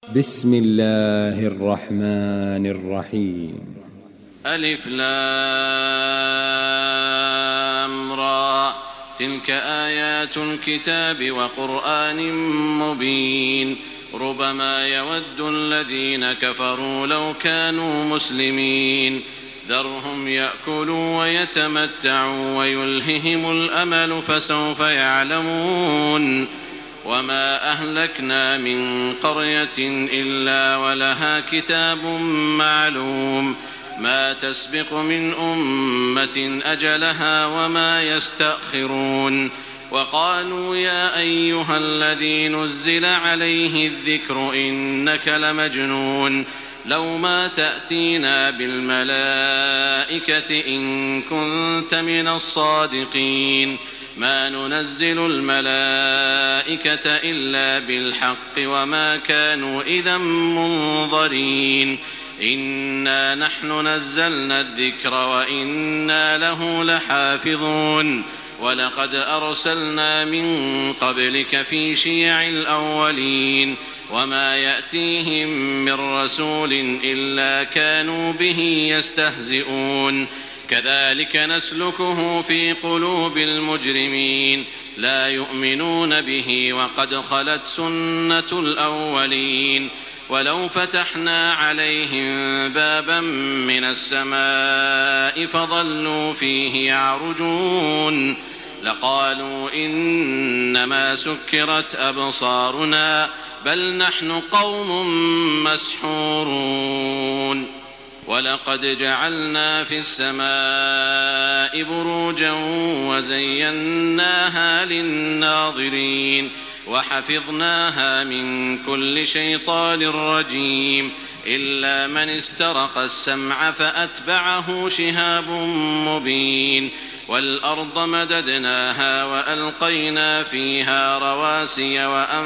بسم الله الرحمن الرحيم. ألف لام را تلك آيات الكتاب وقرآن مبين ربما يود الذين كفروا لو كانوا مسلمين ذرهم يأكلوا ويتمتعوا ويلههم الأمل فسوف يعلمون وما أهلكنا من قرية إلا ولها كتاب معلوم ما تسبق من أمة أجلها وما يستأخرون وقالوا يا أيها الذي نزل عليه الذكر إنك لمجنون لو ما تأتينا بالملائكة إن كنت من الصادقين ما ننزل الملائكة إلا بالحق وما كانوا إذا منظرين إنا نحن نزلنا الذكر وإنا له لحافظون ولقد أرسلنا من قبلك في شيع الأولين وما يأتيهم من رسول إلا كانوا به يستهزئون كذلك نسلكه في قلوب المجرمين لا يؤمنون به وقد خلت سنة الأولين ولو فتحنا عليهم بابا من السماء فظلوا فيه يعرجون لقالوا إنما سكرت أبصارنا بل نحن قوم مسحورون ولقد جعلنا في السماء بروجا وزيناها للناظرين وحفظناها من كل شيطان رجيم إلا من استرق السمع فأتبعه شهاب مبين والأرض مددناها وألقينا فيها رواسي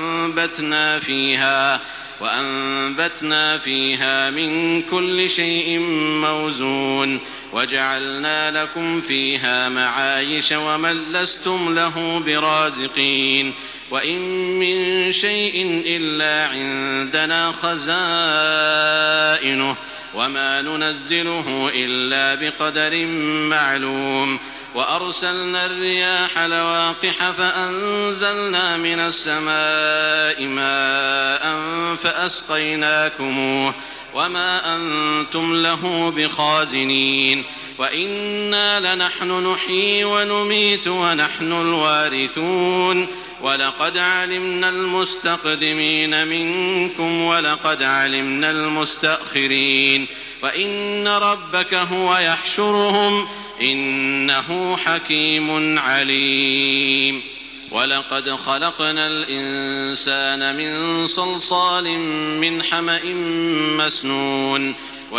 وأنبتنا فيها من كل شيء موزون وجعلنا لكم فيها معايش ومن لستم له برازقين وإن من شيء إلا عندنا خزائنه وما ننزله إلا بقدر معلوم وأرسلنا الرياح لواقح فأنزلنا من السماء ماء فأسقيناكموه وما أنتم له بخازنين وإنا لنحن نحيي ونميت ونحن الوارثون ولقد علمنا المستقدمين منكم ولقد علمنا المستأخرين وإن ربك هو يحشرهم إنه حكيم عليم ولقد خلقنا الإنسان من صلصال من حمأ مسنون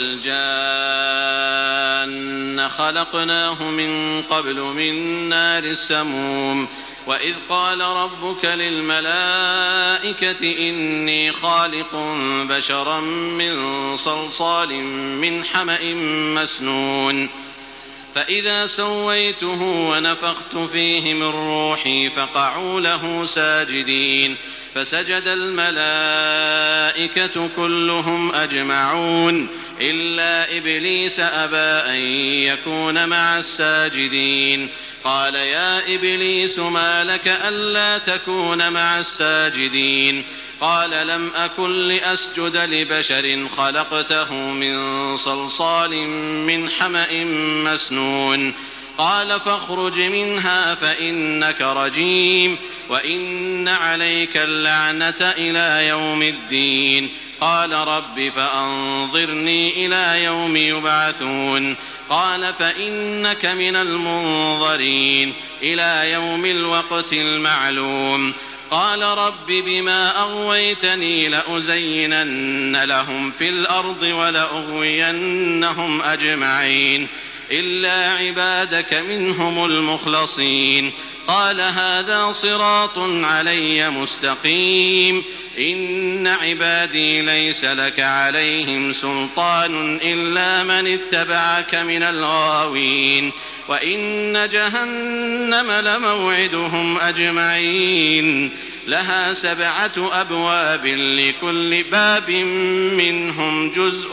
والجان خلقناه من قبل من نار السموم وإذ قال ربك للملائكة إني خالق بشرا من صلصال من حمأ مسنون فإذا سويته ونفخت فيه من روحي فقعوا له ساجدين فسجد الملائكة كلهم أجمعون إلا إبليس أبى أن يكون مع الساجدين قال يا إبليس ما لك ألا تكون مع الساجدين قال لم أكن لأسجد لبشر خلقته من صلصال من حمأ مسنون قال فاخرج منها فإنك رجيم وإن عليك اللعنة إلى يوم الدين قال رب فأنظرني إلى يوم يبعثون قال فإنك من المنظرين إلى يوم الوقت المعلوم قال رب بما أغويتني لأزينن لهم في الأرض ولأغوينهم أجمعين إلا عبادك منهم المخلصين قال هذا صراط علي مستقيم إن عبادي ليس لك عليهم سلطان إلا من اتبعك من الغاوين وإن جهنم لموعدهم أجمعين لها 7 أبواب لكل باب منهم جزء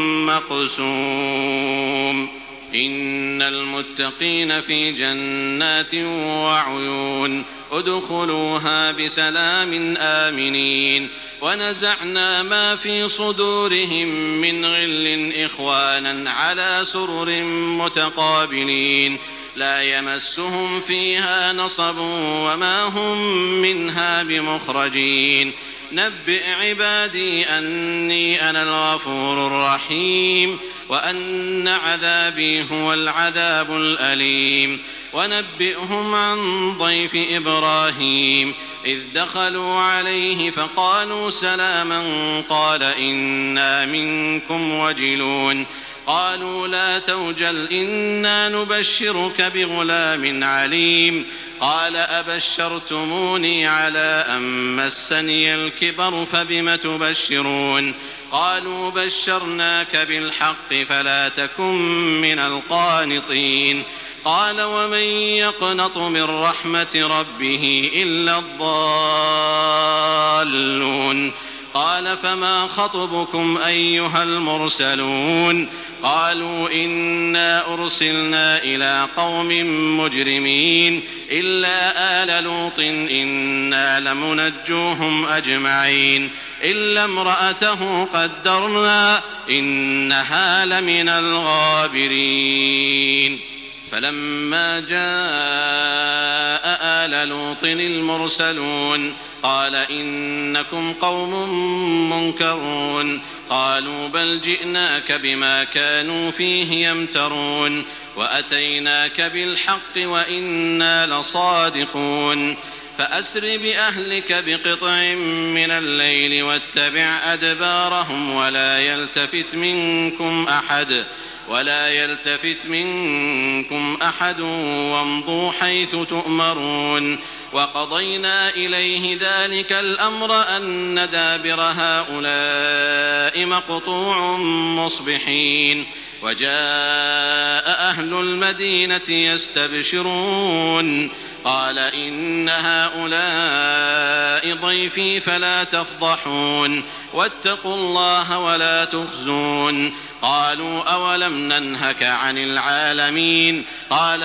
مقسوم إن المتقين في جنات وعيون ادخلوها بسلام آمنين ونزعنا ما في صدورهم من غل إخوانا على سرر متقابلين لا يمسهم فيها نصب وما هم منها بمخرجين نبئ عبادي أني أنا الغفور الرحيم وأن عذابي هو العذاب الأليم ونبئهم عن ضيف إبراهيم إذ دخلوا عليه فقالوا سلاما قال إنا منكم وجلون قالوا لا توجل إنا نبشرك بغلام عليم قال أبشرتموني على أن مسني الكبر فبم تبشرون قالوا بشرناك بالحق فلا تكن من القانطين قال ومن يقنط من رحمة ربه إلا الضالون قال فما خطبكم أيها المرسلون قالوا إنا أرسلنا إلى قوم مجرمين إلا آل لوط إنا لمنجوهم أجمعين إلا امرأته قدرنا إنها لمن الغابرين فلما جاء آل لوط المرسلون قال إنكم قوم منكرون قالوا بل جئناك بما كانوا فيه يمترون وأتيناك بالحق وإنا لصادقون فأسر بأهلك بقطع من الليل واتبع أدبارهم ولا يلتفت منكم أحد وامضوا حيث تؤمرون وقضينا إليه ذلك الأمر أن دابر هؤلاء مقطوع مصبحين وجاء أهل المدينة يستبشرون قال إن هؤلاء ضيفي فلا تفضحون واتقوا الله ولا تخزون قالوا أولم ننهك عن العالمين قال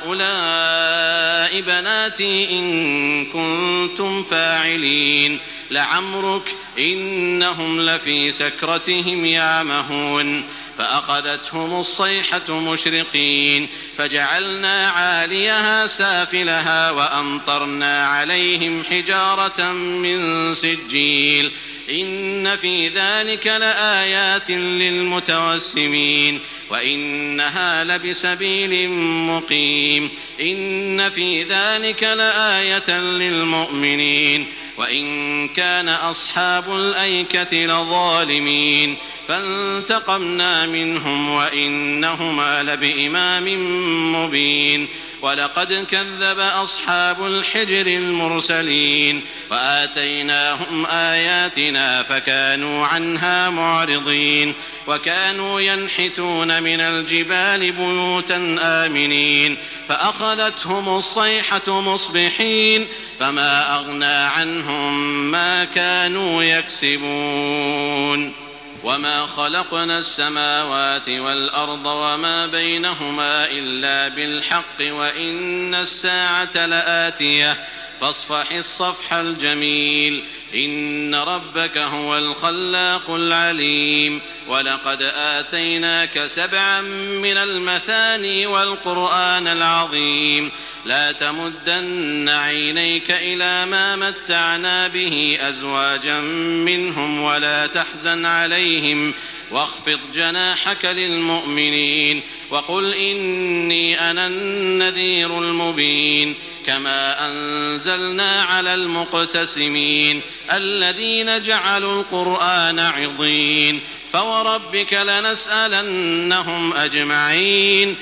هؤلاء بناتي إن كنتم فاعلين لعمرك إنهم لفي سكرتهم يعمهون فأخذتهم الصيحة مشرقين فجعلنا عاليها سافلها وأمطرنا عليهم حجارة من سجيل إن في ذلك لآيات للمتوسمين وإنها لبسبيل مقيم إن في ذلك لآية للمؤمنين وإن كان أصحاب الأيكة لظالمين فانتقمنا منهم وإنهما لبإمام مبين ولقد كذب أصحاب الحجر المرسلين فآتيناهم آياتنا فكانوا عنها معرضين وكانوا ينحتون من الجبال بيوتا آمنين فأخذتهم الصيحة مصبحين فما أغنى عنهم ما كانوا يكسبون وما خلقنا السماوات والأرض وما بينهما إلا بالحق وإن الساعة لآتية فاصفح الصفح الجميل إن ربك هو الخلاق العليم ولقد آتيناك 7 من المثاني والقرآن العظيم لا تمدن عينيك إلى ما متعنا به أزواجا منهم ولا تحزن عليهم واخفض جناحك للمؤمنين وقل إني أنا النذير المبين كما أنزلنا على المقتسمين الذين جعلوا القرآن عضين فوربك لنسألنهم أجمعين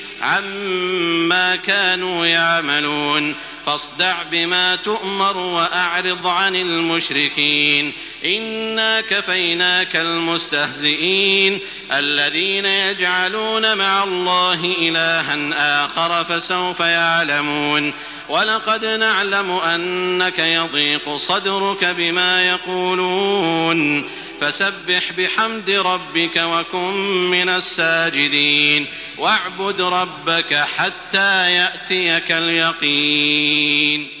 عما كانوا يعملون فاصدع بما تؤمر وأعرض عن المشركين إنا كفيناك المستهزئين الذين يجعلون مع الله إلها آخر فسوف يعلمون ولقد نعلم أنك يضيق صدرك بما يقولون فسبح بحمد ربك وكن من الساجدين واعبد ربك حتى يأتيك اليقين.